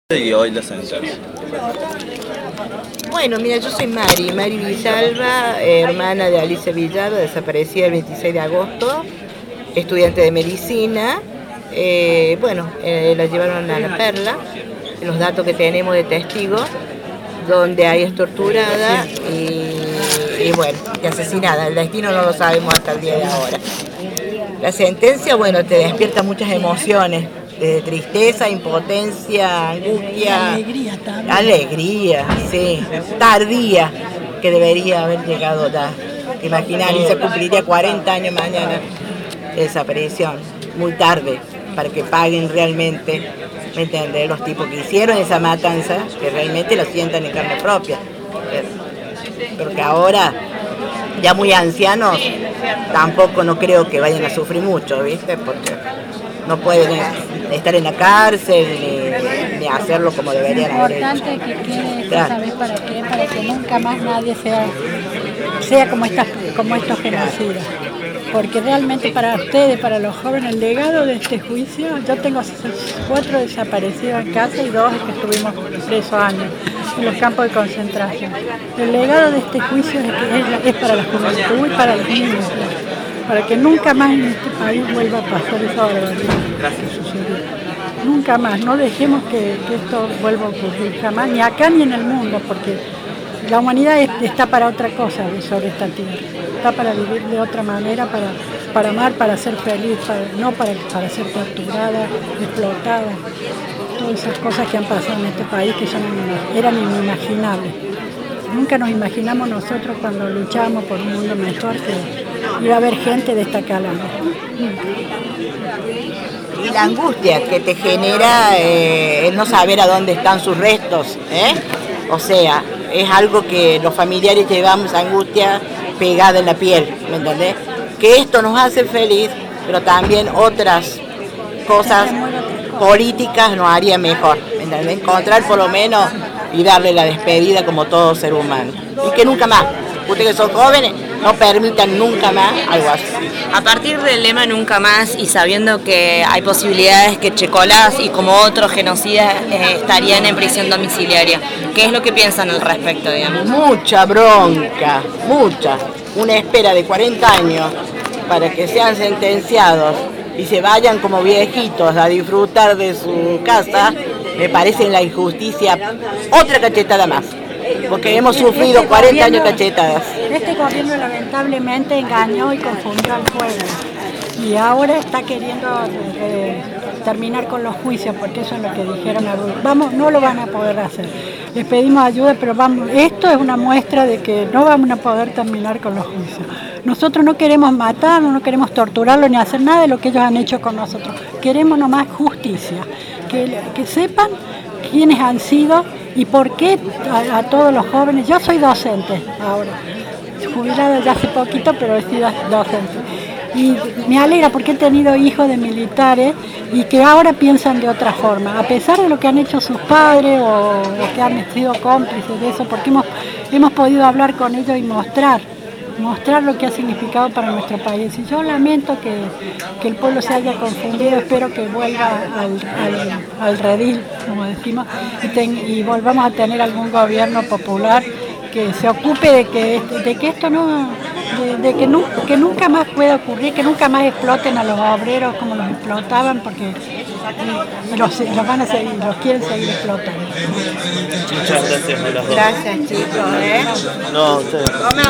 Y hoy la sentencia. Bueno, mira, yo soy Mari Villalba, hermana de Alicia Villalba, desaparecida el 26 de agosto, estudiante de medicina. La llevaron a La Perla, los datos que tenemos de testigos, donde ahí es torturada y asesinada. El destino no lo sabemos hasta el día de ahora. La sentencia, te despierta muchas emociones. De tristeza, impotencia, angustia, alegría, sí, tardía, que debería haber llegado ya. Imaginar, y se cumpliría 40 años mañana de desaparición, muy tarde, para que paguen realmente, ¿me entiendes? Los tipos que hicieron esa matanza, que realmente lo sientan en carne propia. Porque ahora, ya muy ancianos, tampoco no creo que vayan a sufrir mucho, ¿viste? Porque no pueden estar en la cárcel ni hacerlo como deberían haber hecho. Lo importante que quede esto, ¿sabes para qué? Para que nunca más nadie sea como estos genocidas. Porque realmente para ustedes, para los jóvenes, el legado de este juicio, yo tengo 4 desaparecidos en casa y 2 que estuvimos presos años en los campos de concentración. El legado de este juicio es para la juventud y para los niños, para que nunca más en este país vuelva a pasar esa barbaridad que sucedió. Nunca más, no dejemos que esto vuelva a ocurrir jamás, ni acá ni en el mundo, porque la humanidad está para otra cosa sobre esta tierra, está para vivir de otra manera, para amar, para ser feliz, no para ser torturada, explotada, todas esas cosas que han pasado en este país que eran inimaginables. Nunca nos imaginamos nosotros cuando luchábamos por un mundo mejor que iba a haber gente de esta calaña. Y la angustia que te genera el no saber a dónde están sus restos, O sea, es algo que los familiares llevamos angustia pegada en la piel, ¿me entendés? Que esto nos hace feliz, pero también otras cosas políticas nos haría mejor, ¿me entendés? Encontrar por lo menos y darle la despedida como todo ser humano. Y que nunca más, ustedes que son jóvenes, no permitan nunca más algo así. A partir del lema Nunca Más y sabiendo que hay posibilidades que Checolás y como otros genocidas estarían en prisión domiciliaria, ¿qué es lo que piensan al respecto, digamos? Mucha bronca, mucha. Una espera de 40 años para que sean sentenciados y se vayan como viejitos a disfrutar de su casa, me parece la injusticia, otra cachetada más. Porque hemos sufrido 40 años cachetadas. Este gobierno lamentablemente engañó y confundió al pueblo. Y ahora está queriendo terminar con los juicios, porque eso es lo que dijeron a Bruno. Vamos, no lo van a poder hacer. Les pedimos ayuda, pero esto es una muestra de que no vamos a poder terminar con los juicios. Nosotros no queremos matarlos, no queremos torturarlos, ni hacer nada de lo que ellos han hecho con nosotros. Queremos nomás justicia, que sepan quiénes han sido y por qué a todos los jóvenes. Yo soy docente ahora, jubilada ya hace poquito, pero he sido docente. Y me alegra porque he tenido hijos de militares y que ahora piensan de otra forma, a pesar de lo que han hecho sus padres o que han sido cómplices de eso, porque hemos podido hablar con ellos y mostrar lo que ha significado para nuestro país. Y yo lamento que el pueblo se haya confundido, espero que vuelva al redil, como decimos, y volvamos a tener algún gobierno popular que se ocupe de que esto no, que nunca más pueda ocurrir, que nunca más exploten a los obreros como los explotaban, porque los van a seguir, los quieren seguir explotando. Muchas gracias a las dos. Gracias, chicos. No, ustedes.